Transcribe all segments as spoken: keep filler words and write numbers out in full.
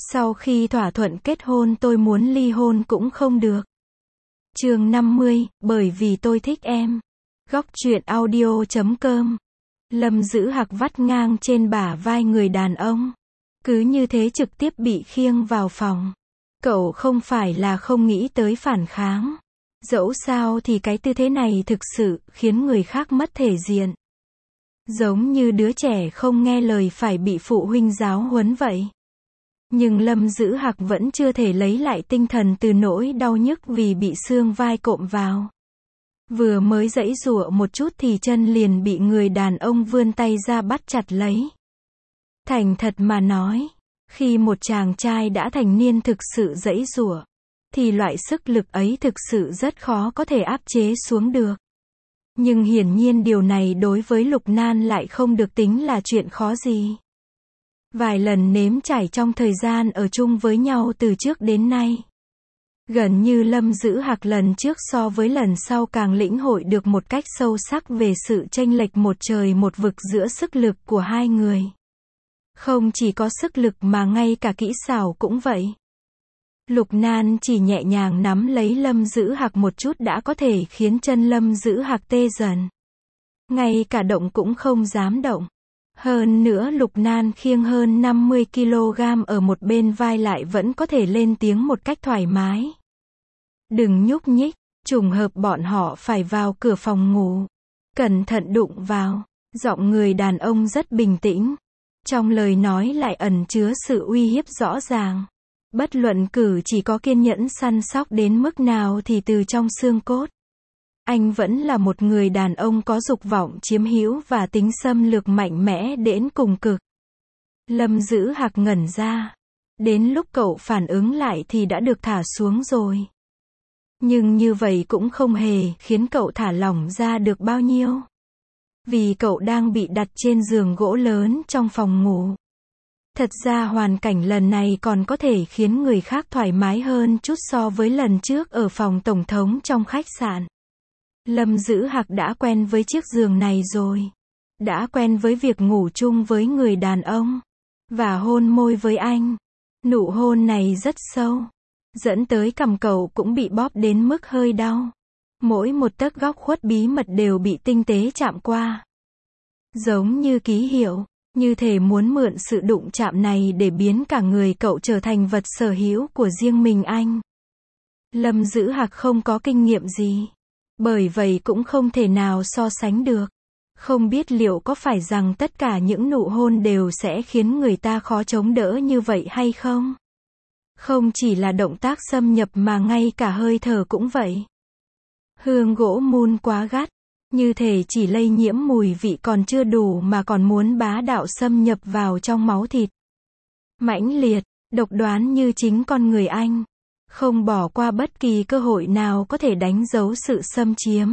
Sau khi thỏa thuận kết hôn tôi muốn ly hôn cũng không được. Chương năm mươi, bởi vì tôi thích em. Góc truyện audio chấm com. Lâm Dữ Hạc vắt ngang trên bả vai người đàn ông. Cứ như thế trực tiếp bị khiêng vào phòng. Cậu không phải là không nghĩ tới phản kháng. Dẫu sao thì cái tư thế này thực sự khiến người khác mất thể diện. Giống như đứa trẻ không nghe lời phải bị phụ huynh giáo huấn vậy. Nhưng Lâm Dữ Hạc vẫn chưa thể lấy lại tinh thần từ nỗi đau nhức vì bị xương vai cộm vào. Vừa mới giãy giụa một chút thì chân liền bị người đàn ông vươn tay ra bắt chặt lấy. Thành thật mà nói, khi một chàng trai đã thành niên thực sự giãy giụa, thì loại sức lực ấy thực sự rất khó có thể áp chế xuống được. Nhưng hiển nhiên điều này đối với Lục Nan lại không được tính là chuyện khó gì. Vài lần nếm trải trong thời gian ở chung với nhau từ trước đến nay. Gần như Lâm Dữ Hạc lần trước so với lần sau càng lĩnh hội được một cách sâu sắc về sự chênh lệch một trời một vực giữa sức lực của hai người. Không chỉ có sức lực mà ngay cả kỹ xảo cũng vậy. Lục Nan chỉ nhẹ nhàng nắm lấy Lâm Dữ Hạc một chút đã có thể khiến chân Lâm Dữ Hạc tê dần. Ngay cả động cũng không dám động. Hơn nữa Lục Nan khiêng hơn năm mươi ki lô gam ở một bên vai lại vẫn có thể lên tiếng một cách thoải mái. Đừng nhúc nhích, trùng hợp bọn họ phải vào cửa phòng ngủ. Cẩn thận đụng vào. Giọng người đàn ông rất bình tĩnh. Trong lời nói lại ẩn chứa sự uy hiếp rõ ràng. Bất luận cử chỉ có kiên nhẫn săn sóc đến mức nào thì từ trong xương cốt. Anh vẫn là một người đàn ông có dục vọng chiếm hữu và tính xâm lược mạnh mẽ đến cùng cực. Lâm Dữ Hạc ngẩn ra. Đến lúc cậu phản ứng lại thì đã được thả xuống rồi. Nhưng như vậy cũng không hề khiến cậu thả lỏng ra được bao nhiêu. Vì cậu đang bị đặt trên giường gỗ lớn trong phòng ngủ. Thật ra hoàn cảnh lần này còn có thể khiến người khác thoải mái hơn chút so với lần trước ở phòng tổng thống trong khách sạn. Lâm Dữ Hạc đã quen với chiếc giường này rồi. Đã quen với việc ngủ chung với người đàn ông. Và hôn môi với anh. Nụ hôn này rất sâu. Dẫn tới cằm cậu cũng bị bóp đến mức hơi đau. Mỗi một tấc góc khuất bí mật đều bị tinh tế chạm qua. Giống như ký hiệu. Như thể muốn mượn sự đụng chạm này để biến cả người cậu trở thành vật sở hữu của riêng mình anh. Lâm Dữ Hạc không có kinh nghiệm gì. Bởi vậy cũng không thể nào so sánh được. Không biết liệu có phải rằng tất cả những nụ hôn đều sẽ khiến người ta khó chống đỡ như vậy hay không? Không chỉ là động tác xâm nhập mà ngay cả hơi thở cũng vậy. Hương gỗ mun quá gắt. Như thể chỉ lây nhiễm mùi vị còn chưa đủ mà còn muốn bá đạo xâm nhập vào trong máu thịt. Mãnh liệt, độc đoán như chính con người anh. Không bỏ qua bất kỳ cơ hội nào có thể đánh dấu sự xâm chiếm.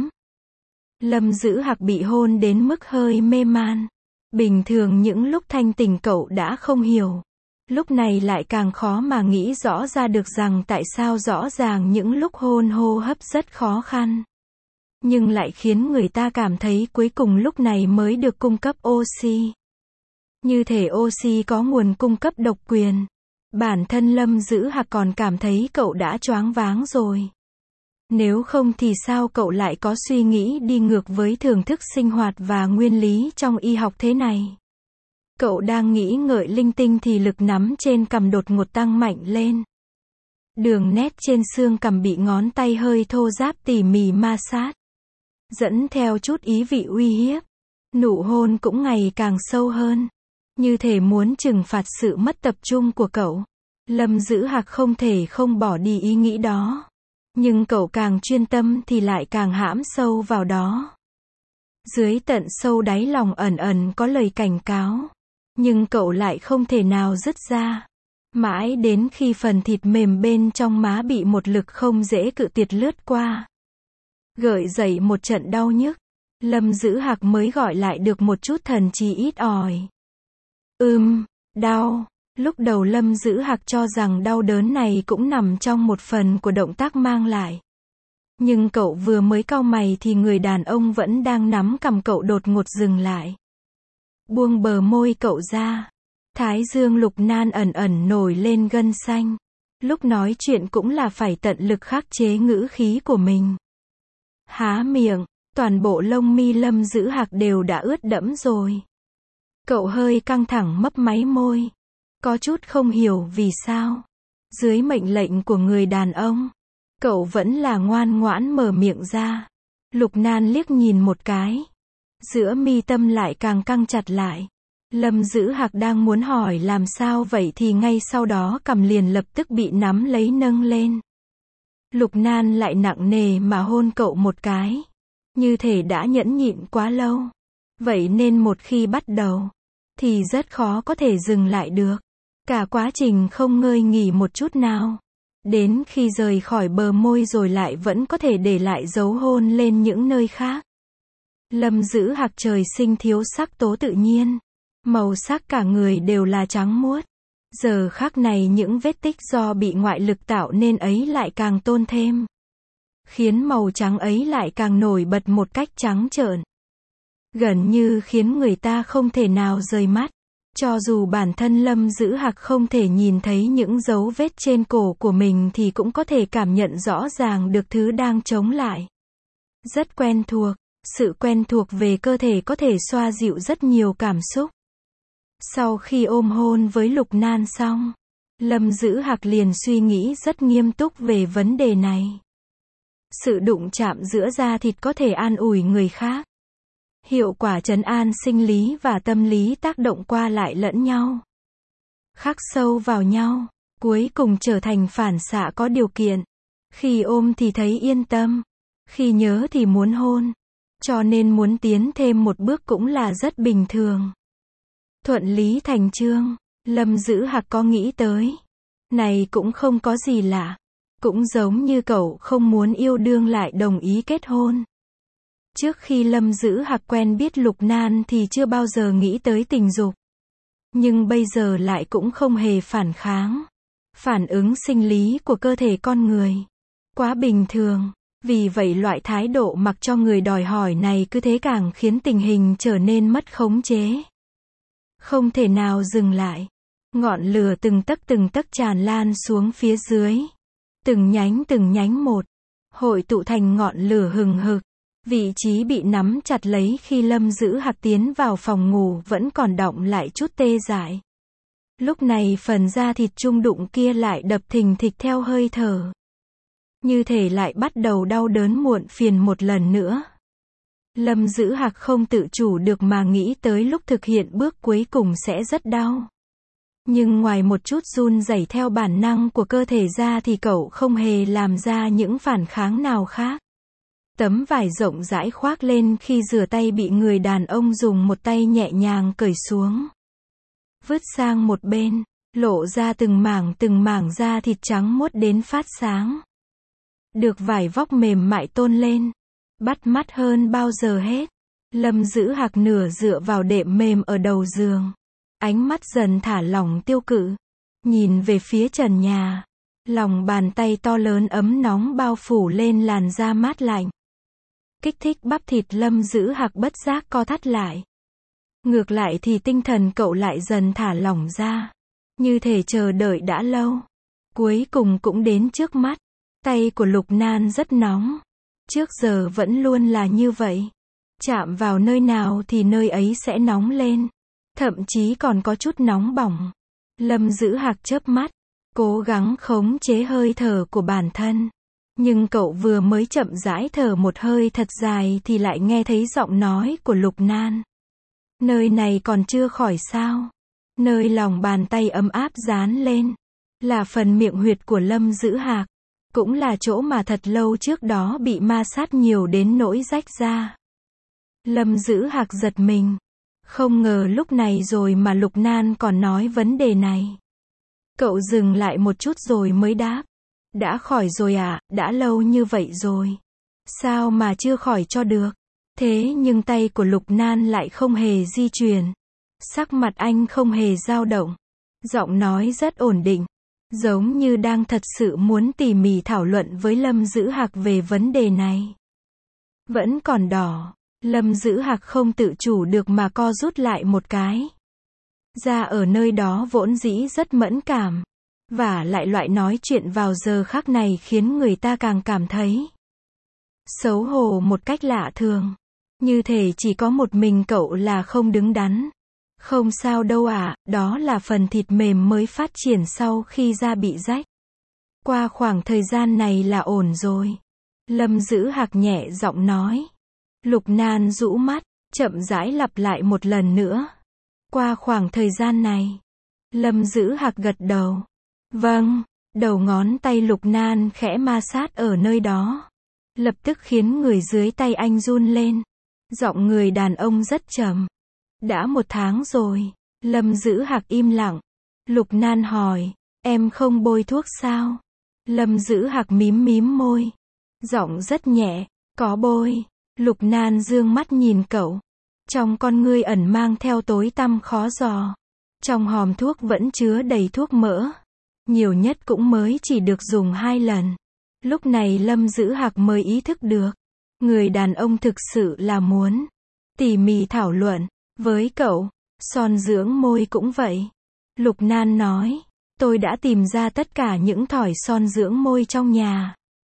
Lâm Dữ Hạc bị hôn đến mức hơi mê man. Bình thường những lúc thanh tỉnh cậu đã không hiểu. Lúc này lại càng khó mà nghĩ rõ ra được rằng tại sao rõ ràng những lúc hôn hô hấp rất khó khăn. Nhưng lại khiến người ta cảm thấy cuối cùng lúc này mới được cung cấp oxy. Như thể oxy có nguồn cung cấp độc quyền. Bản thân Lâm Dữ Hạc còn cảm thấy cậu đã choáng váng rồi. Nếu không thì sao cậu lại có suy nghĩ đi ngược với thưởng thức sinh hoạt và nguyên lý trong y học thế này? Cậu đang nghĩ ngợi linh tinh thì lực nắm trên cằm đột ngột tăng mạnh lên. Đường nét trên xương cằm bị ngón tay hơi thô ráp tỉ mỉ ma sát. Dẫn theo chút ý vị uy hiếp. Nụ hôn cũng ngày càng sâu hơn. Như thể muốn trừng phạt sự mất tập trung của cậu. Lâm Dữ Hạc không thể không bỏ đi ý nghĩ đó. Nhưng cậu càng chuyên tâm thì lại càng hãm sâu vào đó. Dưới tận sâu đáy lòng ẩn ẩn có lời cảnh cáo. Nhưng cậu lại không thể nào dứt ra. Mãi đến khi phần thịt mềm bên trong má bị một lực không dễ cự tuyệt lướt qua. Gợi dậy một trận đau nhức. Lâm Dữ Hạc mới gọi lại được một chút thần trí ít ỏi. Ừm, đau. Lúc đầu Lâm Dữ Hạc cho rằng đau đớn này cũng nằm trong một phần của động tác mang lại. Nhưng cậu vừa mới cau mày thì người đàn ông vẫn đang nắm cằm cậu đột ngột dừng lại. Buông bờ môi cậu ra. Thái dương Lục Nan ẩn ẩn nổi lên gân xanh. Lúc nói chuyện cũng là phải tận lực khắc chế ngữ khí của mình. Há miệng, toàn bộ lông mi Lâm Dữ Hạc đều đã ướt đẫm rồi. Cậu hơi căng thẳng mấp máy môi. Có chút không hiểu vì sao. Dưới mệnh lệnh của người đàn ông, cậu vẫn là ngoan ngoãn mở miệng ra. Lục Nan liếc nhìn một cái. Giữa mi tâm lại càng căng chặt lại. Lâm Dữ Hạc đang muốn hỏi làm sao vậy thì ngay sau đó cằm liền lập tức bị nắm lấy nâng lên. Lục Nan lại nặng nề mà hôn cậu một cái. Như thể đã nhẫn nhịn quá lâu. Vậy nên một khi bắt đầu, thì rất khó có thể dừng lại được. Cả quá trình không ngơi nghỉ một chút nào. Đến khi rời khỏi bờ môi rồi lại vẫn có thể để lại dấu hôn lên những nơi khác. Lâm Dữ Hạc trời sinh thiếu sắc tố tự nhiên. Màu sắc cả người đều là trắng muốt. Giờ khắc này những vết tích do bị ngoại lực tạo nên ấy lại càng tôn thêm. Khiến màu trắng ấy lại càng nổi bật một cách trắng trợn. Gần như khiến người ta không thể nào rời mắt. Cho dù bản thân Lâm Dữ Hạc không thể nhìn thấy những dấu vết trên cổ của mình thì cũng có thể cảm nhận rõ ràng được thứ đang chống lại. Rất quen thuộc. Sự quen thuộc về cơ thể có thể xoa dịu rất nhiều cảm xúc. Sau khi ôm hôn với Lục Nan xong, Lâm Dữ Hạc liền suy nghĩ rất nghiêm túc về vấn đề này. Sự đụng chạm giữa da thịt có thể an ủi người khác. Hiệu quả trấn an sinh lý và tâm lý tác động qua lại lẫn nhau. Khắc sâu vào nhau, cuối cùng trở thành phản xạ có điều kiện. Khi ôm thì thấy yên tâm, khi nhớ thì muốn hôn. Cho nên muốn tiến thêm một bước cũng là rất bình thường. Thuận lý thành chương, Lâm Dữ Hạc có nghĩ tới. Này cũng không có gì lạ. Cũng giống như cậu không muốn yêu đương lại đồng ý kết hôn. Trước khi Lâm Dữ Hạc quen biết Lục Nan thì chưa bao giờ nghĩ tới tình dục. Nhưng bây giờ lại cũng không hề phản kháng. Phản ứng sinh lý của cơ thể con người. Quá bình thường. Vì vậy loại thái độ mặc cho người đòi hỏi này cứ thế càng khiến tình hình trở nên mất khống chế. Không thể nào dừng lại. Ngọn lửa từng tấc từng tấc tràn lan xuống phía dưới. Từng nhánh từng nhánh một. Hội tụ thành ngọn lửa hừng hực. Vị trí bị nắm chặt lấy khi Lâm Dữ Hạc tiến vào phòng ngủ vẫn còn đọng lại chút tê dại. Lúc này phần da thịt trung đụng kia lại đập thình thịch theo hơi thở. Như thể lại bắt đầu đau đớn muộn phiền một lần nữa. Lâm Dữ Hạc không tự chủ được mà nghĩ tới lúc thực hiện bước cuối cùng sẽ rất đau. Nhưng ngoài một chút run rẩy theo bản năng của cơ thể ra thì cậu không hề làm ra những phản kháng nào khác. Tấm vải rộng rãi khoác lên khi rửa tay bị người đàn ông dùng một tay nhẹ nhàng cởi xuống. Vứt sang một bên, lộ ra từng mảng từng mảng da thịt trắng muốt đến phát sáng. Được vải vóc mềm mại tôn lên. Bắt mắt hơn bao giờ hết. Lâm Dữ Hạc nửa dựa vào đệm mềm ở đầu giường. Ánh mắt dần thả lỏng tiêu cự. Nhìn về phía trần nhà. Lòng bàn tay to lớn ấm nóng bao phủ lên làn da mát lạnh. Kích thích bắp thịt Lâm Dữ Hạc bất giác co thắt lại. Ngược lại thì tinh thần cậu lại dần thả lỏng ra. Như thể chờ đợi đã lâu. Cuối cùng cũng đến trước mắt. Tay của Lục Nan rất nóng. Trước giờ vẫn luôn là như vậy. Chạm vào nơi nào thì nơi ấy sẽ nóng lên. Thậm chí còn có chút nóng bỏng. Lâm Dữ Hạc chớp mắt. Cố gắng khống chế hơi thở của bản thân. Nhưng cậu vừa mới chậm rãi thở một hơi thật dài thì lại nghe thấy giọng nói của Lục Nan. Nơi này còn chưa khỏi sao? Nơi lòng bàn tay ấm áp dán lên. Là phần miệng huyệt của Lâm Dữ Hạc. Cũng là chỗ mà thật lâu trước đó bị ma sát nhiều đến nỗi rách ra. Lâm Dữ Hạc giật mình. Không ngờ lúc này rồi mà Lục Nan còn nói vấn đề này. Cậu dừng lại một chút rồi mới đáp. Đã khỏi rồi à, đã lâu như vậy rồi. Sao mà chưa khỏi cho được? Thế nhưng tay của Lục Nan lại không hề di chuyển. Sắc mặt anh không hề dao động. Giọng nói rất ổn định. Giống như đang thật sự muốn tỉ mỉ thảo luận với Lâm Dữ Hạc về vấn đề này. Vẫn còn đỏ. Lâm Dữ Hạc không tự chủ được mà co rút lại một cái. Da ở nơi đó vốn dĩ rất mẫn cảm. Và lại loại nói chuyện vào giờ khắc này khiến người ta càng cảm thấy xấu hổ một cách lạ thường. Như thể chỉ có một mình cậu là không đứng đắn. Không sao đâu ạ, đó là phần thịt mềm mới phát triển sau khi da bị rách. Qua khoảng thời gian này là ổn rồi. Lâm Dữ Hạc nhẹ giọng nói. Lục Nan rũ mắt, chậm rãi lặp lại một lần nữa. Qua khoảng thời gian này. Lâm Dữ Hạc gật đầu. Vâng, đầu ngón tay Lục Nan khẽ ma sát ở nơi đó. Lập tức khiến người dưới tay anh run lên. Giọng người đàn ông rất trầm. Đã một tháng rồi. Lâm Dữ Hạc im lặng. Lục Nan hỏi, em không bôi thuốc sao? Lâm Dữ Hạc mím mím môi. Giọng rất nhẹ, có bôi. Lục Nan dương mắt nhìn cậu. Trong con ngươi ẩn mang theo tối tăm khó dò. Trong hòm thuốc vẫn chứa đầy thuốc mỡ. Nhiều nhất cũng mới chỉ được dùng hai lần. Lúc này Lâm Dữ Hạc mới ý thức được. Người đàn ông thực sự là muốn tỉ mỉ thảo luận với cậu. Son dưỡng môi cũng vậy. Lục Nan nói, tôi đã tìm ra tất cả những thỏi son dưỡng môi trong nhà.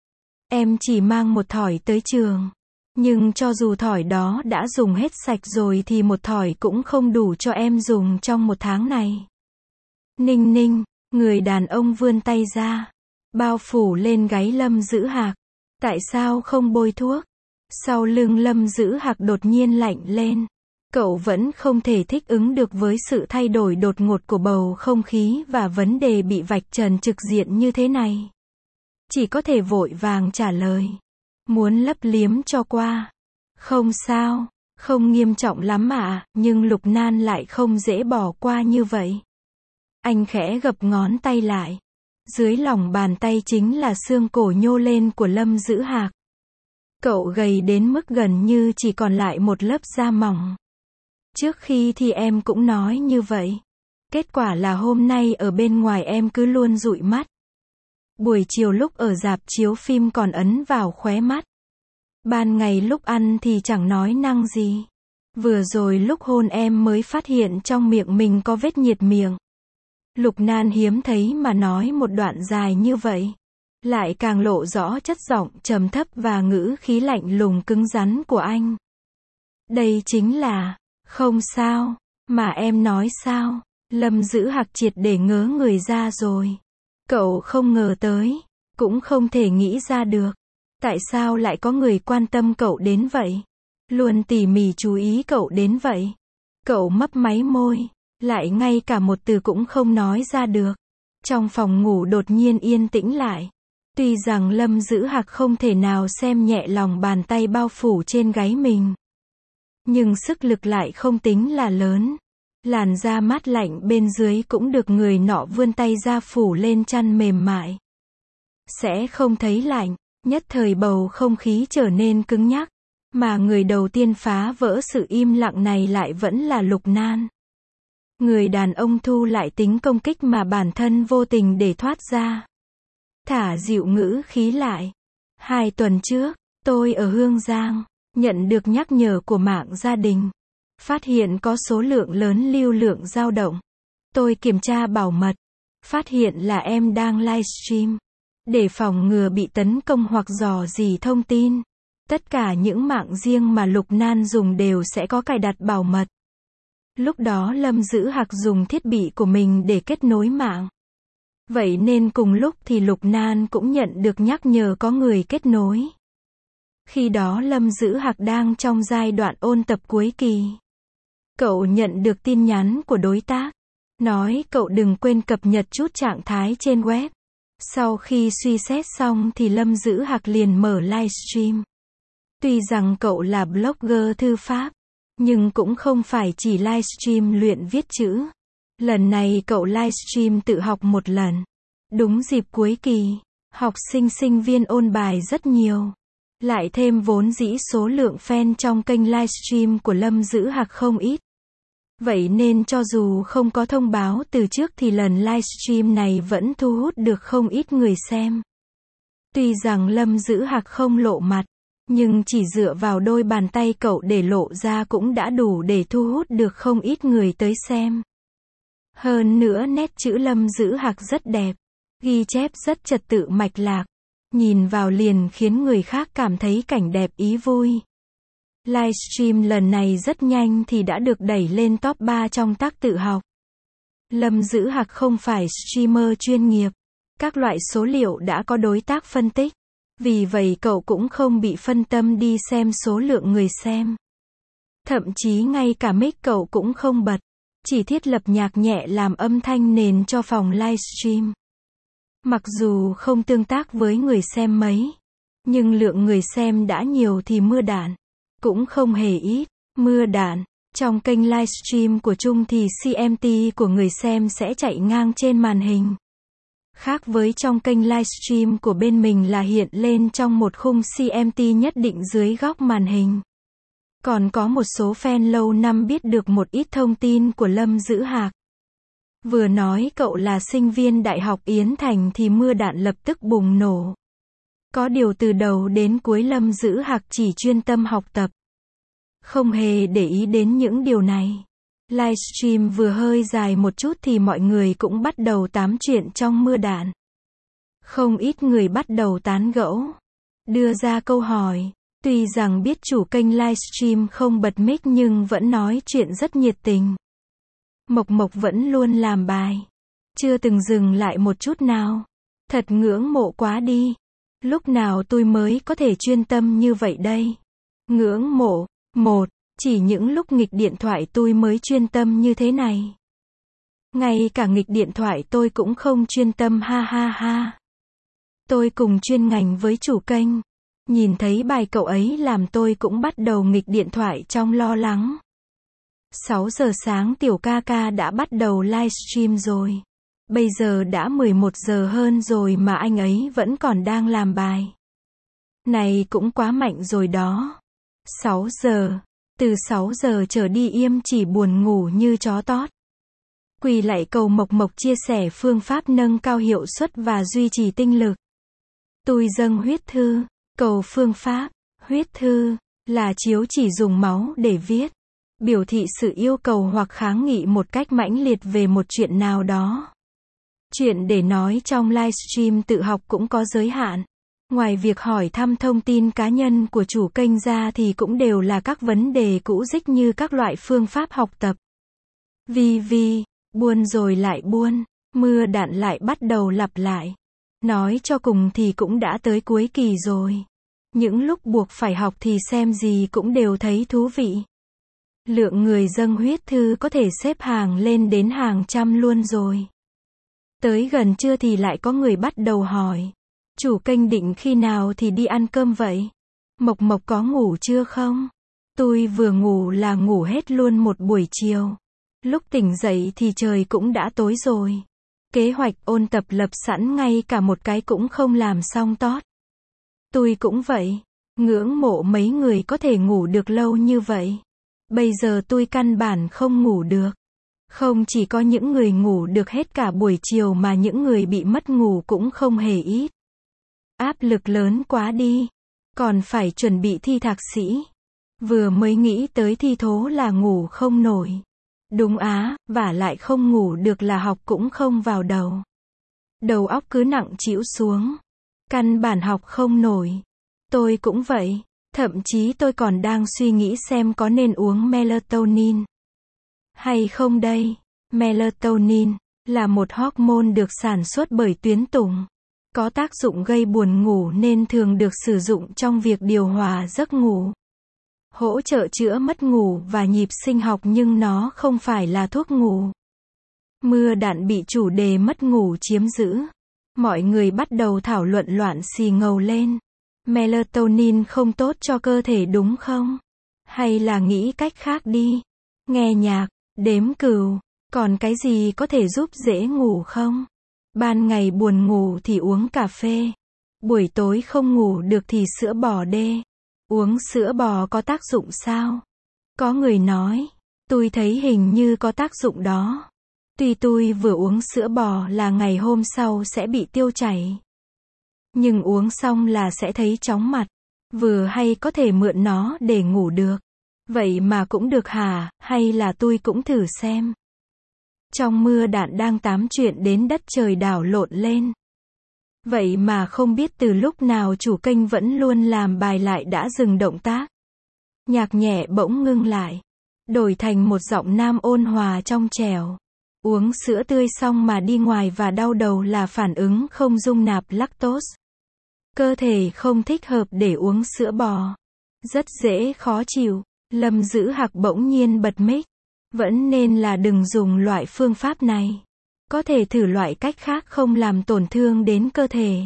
Em chỉ mang một thỏi tới trường. Nhưng cho dù thỏi đó đã dùng hết sạch rồi thì một thỏi cũng không đủ cho em dùng trong một tháng này. Ninh ninh, người đàn ông vươn tay ra. Bao phủ lên gáy Lâm Dữ Hạc. Tại sao không bôi thuốc? Sau lưng Lâm Dữ Hạc đột nhiên lạnh lên. Cậu vẫn không thể thích ứng được với sự thay đổi đột ngột của bầu không khí và vấn đề bị vạch trần trực diện như thế này. Chỉ có thể vội vàng trả lời. Muốn lấp liếm cho qua. Không sao, không nghiêm trọng lắm ạ, nhưng Lục Nan lại không dễ bỏ qua như vậy. Anh khẽ gập ngón tay lại. Dưới lòng bàn tay chính là xương cổ nhô lên của Lâm Dữ Hạc. Cậu gầy đến mức gần như chỉ còn lại một lớp da mỏng. Trước khi thì em cũng nói như vậy. Kết quả là hôm nay ở bên ngoài em cứ luôn dụi mắt. Buổi chiều lúc ở rạp chiếu phim còn ấn vào khóe mắt. Ban ngày lúc ăn thì chẳng nói năng gì. Vừa rồi lúc hôn em mới phát hiện trong miệng mình có vết nhiệt miệng. Lục Nan hiếm thấy mà nói một đoạn dài như vậy. Lại càng lộ rõ chất giọng trầm thấp và ngữ khí lạnh lùng cứng rắn của anh. Đây chính là, không sao, mà em nói sao? Lâm Dữ Hạc triệt để ngớ người ra rồi. Cậu không ngờ tới, cũng không thể nghĩ ra được. Tại sao lại có người quan tâm cậu đến vậy? Luôn tỉ mỉ chú ý cậu đến vậy. Cậu mấp máy môi, lại ngay cả một từ cũng không nói ra được. Trong phòng ngủ đột nhiên yên tĩnh lại. Tuy rằng Lâm Dữ Hạc không thể nào xem nhẹ lòng bàn tay bao phủ trên gáy mình. Nhưng sức lực lại không tính là lớn. Làn da mát lạnh bên dưới cũng được người nọ vươn tay ra phủ lên chăn mềm mại. Sẽ không thấy lạnh, nhất thời bầu không khí trở nên cứng nhắc. Mà người đầu tiên phá vỡ sự im lặng này lại vẫn là Lục Nan. Người đàn ông thu lại tính công kích mà bản thân vô tình để thoát ra. Thả dịu ngữ khí lại. Hai tuần trước, tôi ở Hương Giang, nhận được nhắc nhở của mạng gia đình. Phát hiện có số lượng lớn lưu lượng dao động. Tôi kiểm tra bảo mật. Phát hiện là em đang livestream. Để phòng ngừa bị tấn công hoặc dò dỉ thông tin. Tất cả những mạng riêng mà Lục Nan dùng đều sẽ có cài đặt bảo mật. Lúc đó Lâm Dữ Hạc dùng thiết bị của mình để kết nối mạng. Vậy nên cùng lúc thì Lục Nan cũng nhận được nhắc nhở có người kết nối. Khi đó Lâm Dữ Hạc đang trong giai đoạn ôn tập cuối kỳ. Cậu nhận được tin nhắn của đối tác. Nói cậu đừng quên cập nhật chút trạng thái trên web. Sau khi suy xét xong thì Lâm Dữ Hạc liền mở livestream. Tuy rằng cậu là blogger thư pháp, nhưng cũng không phải chỉ livestream luyện viết chữ. Lần này cậu livestream tự học một lần. Đúng dịp cuối kỳ, học sinh sinh viên ôn bài rất nhiều. Lại thêm vốn dĩ số lượng fan trong kênh livestream của Lâm Dữ Hạc không ít. Vậy nên cho dù không có thông báo từ trước thì lần livestream này vẫn thu hút được không ít người xem. Tuy rằng Lâm Dữ Hạc không lộ mặt, nhưng chỉ dựa vào đôi bàn tay cậu để lộ ra cũng đã đủ để thu hút được không ít người tới xem. Hơn nữa nét chữ Lâm Dữ Hạc rất đẹp, ghi chép rất trật tự mạch lạc, nhìn vào liền khiến người khác cảm thấy cảnh đẹp ý vui. Livestream lần này rất nhanh thì đã được đẩy lên top ba trong tác tự học. Lâm Dữ Hạc không phải streamer chuyên nghiệp, các loại số liệu đã có đối tác phân tích, vì vậy cậu cũng không bị phân tâm đi xem số lượng người xem. Thậm chí ngay cả mic cậu cũng không bật, chỉ thiết lập nhạc nhẹ làm âm thanh nền cho phòng livestream. Mặc dù không tương tác với người xem mấy, nhưng lượng người xem đã nhiều thì mưa đạn cũng không hề ít. Mưa đạn trong kênh livestream của Trung thì xê em tê của người xem sẽ chạy ngang trên màn hình. Khác với trong kênh livestream của bên mình là hiện lên trong một khung xê em tê nhất định dưới góc màn hình. Còn có một số fan lâu năm biết được một ít thông tin của Lâm Dữ Hạc. Vừa nói cậu là sinh viên Đại học Yến Thành thì mưa đạn lập tức bùng nổ. Có điều từ đầu đến cuối Lâm Dữ Hạc chỉ chuyên tâm học tập, không hề để ý đến những điều này. Livestream vừa hơi dài một chút thì mọi người cũng bắt đầu tám chuyện trong mưa đạn. Không ít người bắt đầu tán gẫu, đưa ra câu hỏi. Tuy rằng biết chủ kênh livestream không bật mic nhưng vẫn nói chuyện rất nhiệt tình. Mộc Mộc vẫn luôn làm bài, chưa từng dừng lại một chút nào. Thật ngưỡng mộ quá đi. Lúc nào tôi mới có thể chuyên tâm như vậy đây? Ngưỡng mộ. Một, chỉ những lúc nghịch điện thoại tôi mới chuyên tâm như thế này. Ngay cả nghịch điện thoại tôi cũng không chuyên tâm ha ha ha. Tôi cùng chuyên ngành với chủ kênh. Nhìn thấy bài cậu ấy làm tôi cũng bắt đầu nghịch điện thoại trong lo lắng. sáu giờ sáng tiểu ca ca đã bắt đầu livestream rồi. Bây giờ đã mười một giờ hơn rồi mà anh ấy vẫn còn đang làm bài. Này cũng quá mạnh rồi đó. sáu giờ. Từ sáu giờ trở đi im chỉ buồn ngủ như chó tót. Quỳ lạy cầu Mộc Mộc chia sẻ phương pháp nâng cao hiệu suất và duy trì tinh lực. Tôi dâng huyết thư. Cầu phương pháp. Huyết thư là chiếu chỉ dùng máu để viết, biểu thị sự yêu cầu hoặc kháng nghị một cách mãnh liệt về một chuyện nào đó. Chuyện để nói trong livestream tự học cũng có giới hạn. Ngoài việc hỏi thăm thông tin cá nhân của chủ kênh ra thì cũng đều là các vấn đề cũ rích như các loại phương pháp học tập. Vì vì, buôn rồi lại buôn, mưa đạn lại bắt đầu lặp lại. Nói cho cùng thì cũng đã tới cuối kỳ rồi. Những lúc buộc phải học thì xem gì cũng đều thấy thú vị. Lượng người dâng huyết thư có thể xếp hàng lên đến hàng trăm luôn rồi. Tới gần trưa thì lại có người bắt đầu hỏi. Chủ kênh định khi nào thì đi ăn cơm vậy? Mộc Mộc có ngủ chưa không? Tôi vừa ngủ là ngủ hết luôn một buổi chiều. Lúc tỉnh dậy thì trời cũng đã tối rồi. Kế hoạch ôn tập lập sẵn ngay cả một cái cũng không làm xong tót. Tôi cũng vậy. Ngưỡng mộ mấy người có thể ngủ được lâu như vậy. Bây giờ tôi căn bản không ngủ được. Không chỉ có những người ngủ được hết cả buổi chiều mà những người bị mất ngủ cũng không hề ít. Áp lực lớn quá đi. Còn phải chuẩn bị thi thạc sĩ. Vừa mới nghĩ tới thi thố là ngủ không nổi. Đúng á, vả lại không ngủ được là học cũng không vào đầu. Đầu óc cứ nặng trĩu xuống. Căn bản học không nổi. Tôi cũng vậy. Thậm chí tôi còn đang suy nghĩ xem có nên uống melatonin hay không đây. Melatonin là một hormone được sản xuất bởi tuyến tùng. Có tác dụng gây buồn ngủ nên thường được sử dụng trong việc điều hòa giấc ngủ. Hỗ trợ chữa mất ngủ và nhịp sinh học nhưng nó không phải là thuốc ngủ. Mưa đạn bị chủ đề mất ngủ chiếm giữ. Mọi người bắt đầu thảo luận loạn xì ngầu lên. Melatonin không tốt cho cơ thể đúng không? Hay là nghĩ cách khác đi? Nghe nhạc, đếm cừu, còn cái gì có thể giúp dễ ngủ không? Ban ngày buồn ngủ thì uống cà phê. Buổi tối không ngủ được thì sữa bò đê. Uống sữa bò có tác dụng sao? Có người nói, tôi thấy hình như có tác dụng đó. Tuy tôi vừa uống sữa bò là ngày hôm sau sẽ bị tiêu chảy. Nhưng uống xong là sẽ thấy chóng mặt. Vừa hay có thể mượn nó để ngủ được. Vậy mà cũng được hả, hay là tôi cũng thử xem. Trong mưa đạn đang tám chuyện đến đất trời đảo lộn lên. Vậy mà không biết từ lúc nào chủ kênh vẫn luôn làm bài lại đã dừng động tác. Nhạc nhẹ bỗng ngưng lại. Đổi thành một giọng nam ôn hòa trong trẻo. Uống sữa tươi xong mà đi ngoài và đau đầu là phản ứng không dung nạp lactose. Cơ thể không thích hợp để uống sữa bò. Rất dễ khó chịu. Lâm Dữ Hạc bỗng nhiên bật mic. Vẫn nên là đừng dùng loại phương pháp này. Có thể thử loại cách khác không làm tổn thương đến cơ thể.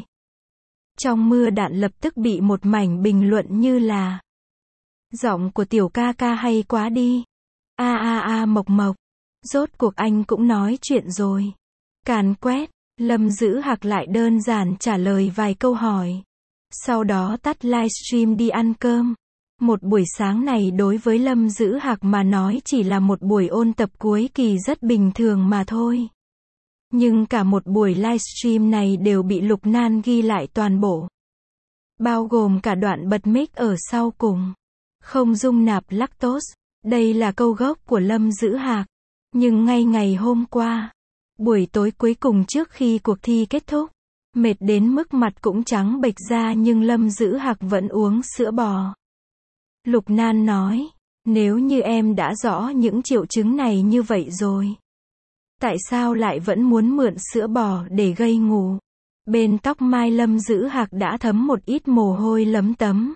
Trong mưa đạn lập tức bị một mảnh bình luận như là: giọng của tiểu ca ca hay quá đi. A a a mộc mộc. Rốt cuộc anh cũng nói chuyện rồi. Càn quét. Lâm Dữ Hạc lại đơn giản trả lời vài câu hỏi. Sau đó tắt livestream đi ăn cơm. Một buổi sáng này đối với Lâm Dữ Hạc mà nói chỉ là một buổi ôn tập cuối kỳ rất bình thường mà thôi. Nhưng cả một buổi livestream này đều bị Lục Nan ghi lại toàn bộ. Bao gồm cả đoạn bật mic ở sau cùng. Không dung nạp lactose. Đây là câu gốc của Lâm Dữ Hạc. Nhưng ngay ngày hôm qua, buổi tối cuối cùng trước khi cuộc thi kết thúc, mệt đến mức mặt cũng trắng bệch ra nhưng Lâm Dữ Hạc vẫn uống sữa bò. Lục Nan nói, nếu như em đã rõ những triệu chứng này như vậy rồi, tại sao lại vẫn muốn mượn sữa bò để gây ngủ? Bên tóc mai Lâm Dữ Hạc đã thấm một ít mồ hôi lấm tấm.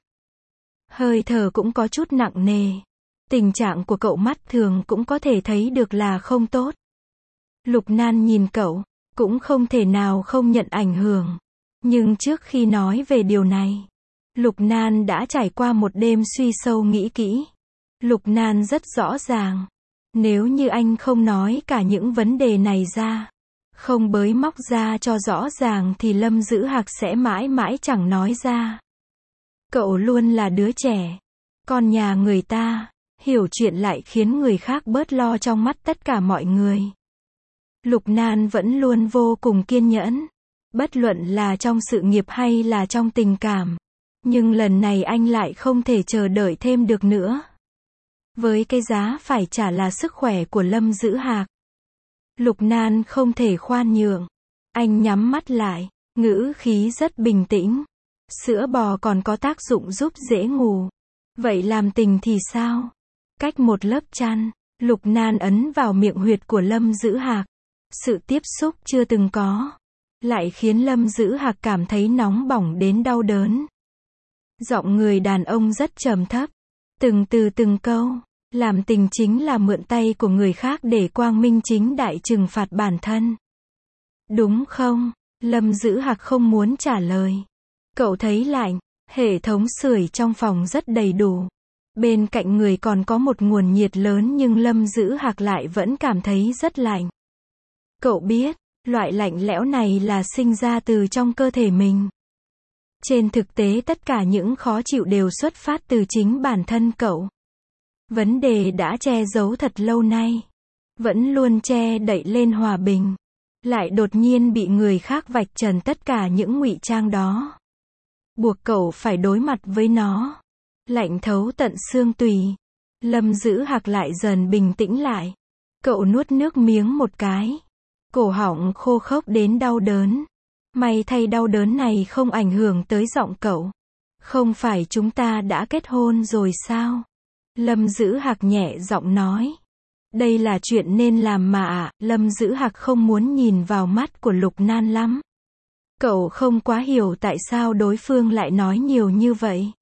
Hơi thở cũng có chút nặng nề. Tình trạng của cậu mắt thường cũng có thể thấy được là không tốt. Lục Nan nhìn cậu, cũng không thể nào không nhận ảnh hưởng. Nhưng trước khi nói về điều này, Lục Nan đã trải qua một đêm suy sâu nghĩ kỹ. Lục Nan rất rõ ràng. Nếu như anh không nói cả những vấn đề này ra, không bới móc ra cho rõ ràng thì Lâm Dữ Hạc sẽ mãi mãi chẳng nói ra. Cậu luôn là đứa trẻ, con nhà người ta, hiểu chuyện lại khiến người khác bớt lo trong mắt tất cả mọi người. Lục Nan vẫn luôn vô cùng kiên nhẫn, bất luận là trong sự nghiệp hay là trong tình cảm. Nhưng lần này anh lại không thể chờ đợi thêm được nữa. Với cái giá phải trả là sức khỏe của Lâm Dữ Hạc, Lục Nan không thể khoan nhượng. Anh nhắm mắt lại, ngữ khí rất bình tĩnh. Sữa bò còn có tác dụng giúp dễ ngủ. Vậy làm tình thì sao? Cách một lớp chăn, Lục Nan ấn vào miệng huyệt của Lâm Dữ Hạc. Sự tiếp xúc chưa từng có, lại khiến Lâm Dữ Hạc cảm thấy nóng bỏng đến đau đớn. Giọng người đàn ông rất trầm thấp, từng từ từng câu. Làm tình chính là mượn tay của người khác để quang minh chính đại trừng phạt bản thân. Đúng không? Lâm Dữ Hạc không muốn trả lời. Cậu thấy lạnh, hệ thống sưởi trong phòng rất đầy đủ. Bên cạnh người còn có một nguồn nhiệt lớn nhưng Lâm Dữ Hạc lại vẫn cảm thấy rất lạnh. Cậu biết, loại lạnh lẽo này là sinh ra từ trong cơ thể mình. Trên thực tế tất cả những khó chịu đều xuất phát từ chính bản thân cậu. Vấn đề đã che giấu thật lâu nay, vẫn luôn che đậy lên hòa bình, lại đột nhiên bị người khác vạch trần tất cả những ngụy trang đó. Buộc cậu phải đối mặt với nó. Lạnh thấu tận xương tủy. Lâm Dữ Hạc lại dần bình tĩnh lại. Cậu nuốt nước miếng một cái. Cổ họng khô khốc đến đau đớn. May thay đau đớn này không ảnh hưởng tới giọng cậu. Không phải chúng ta đã kết hôn rồi sao? Lâm Dữ Hạc nhẹ giọng nói. Đây là chuyện nên làm mà ạ. À. Lâm Dữ Hạc không muốn nhìn vào mắt của Lục Nan lắm. Cậu không quá hiểu tại sao đối phương lại nói nhiều như vậy.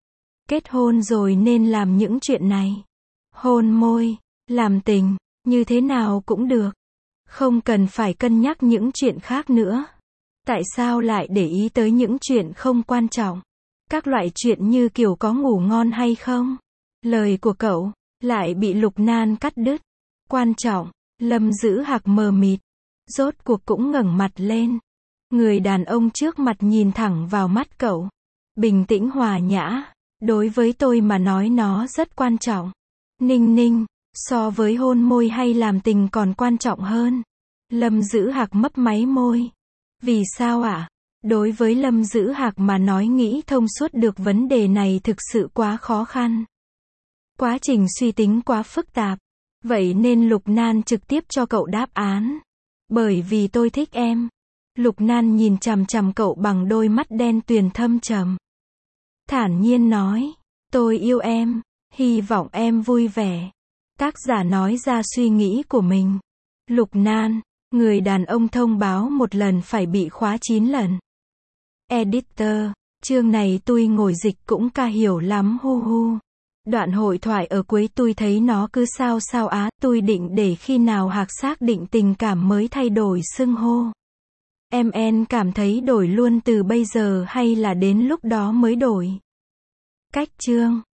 Kết hôn rồi nên làm những chuyện này. Hôn môi, làm tình, như thế nào cũng được. Không cần phải cân nhắc những chuyện khác nữa. Tại sao lại để ý tới những chuyện không quan trọng? Các loại chuyện như kiểu có ngủ ngon hay không? Lời của cậu lại bị Lục Nan cắt đứt. Quan trọng, Lâm Dữ Hạc mờ mịt. Rốt cuộc cũng ngẩng mặt lên. Người đàn ông trước mặt nhìn thẳng vào mắt cậu. Bình tĩnh hòa nhã. Đối với tôi mà nói nó rất quan trọng. Ninh ninh, so với hôn môi hay làm tình còn quan trọng hơn. Lâm Dữ Hạc mấp máy môi. Vì sao ạ? À? Đối với Lâm Dữ Hạc mà nói nghĩ thông suốt được vấn đề này thực sự quá khó khăn. Quá trình suy tính quá phức tạp. Vậy nên Lục Nan trực tiếp cho cậu đáp án. Bởi vì tôi thích em. Lục Nan nhìn chằm chằm cậu bằng đôi mắt đen tuyền thâm trầm. Thản nhiên nói, tôi yêu em, hy vọng em vui vẻ. Tác giả nói ra suy nghĩ của mình. Lục Nan, người đàn ông thông báo một lần phải bị khóa chín lần. Editor, chương này tôi ngồi dịch cũng ca hiểu lắm hu hu. Đoạn hội thoại ở cuối tôi thấy nó cứ sao sao á, tôi định để khi nào Hạc xác định tình cảm mới thay đổi xưng hô. Em en cảm thấy đổi luôn từ bây giờ hay là đến lúc đó mới đổi? Cách chương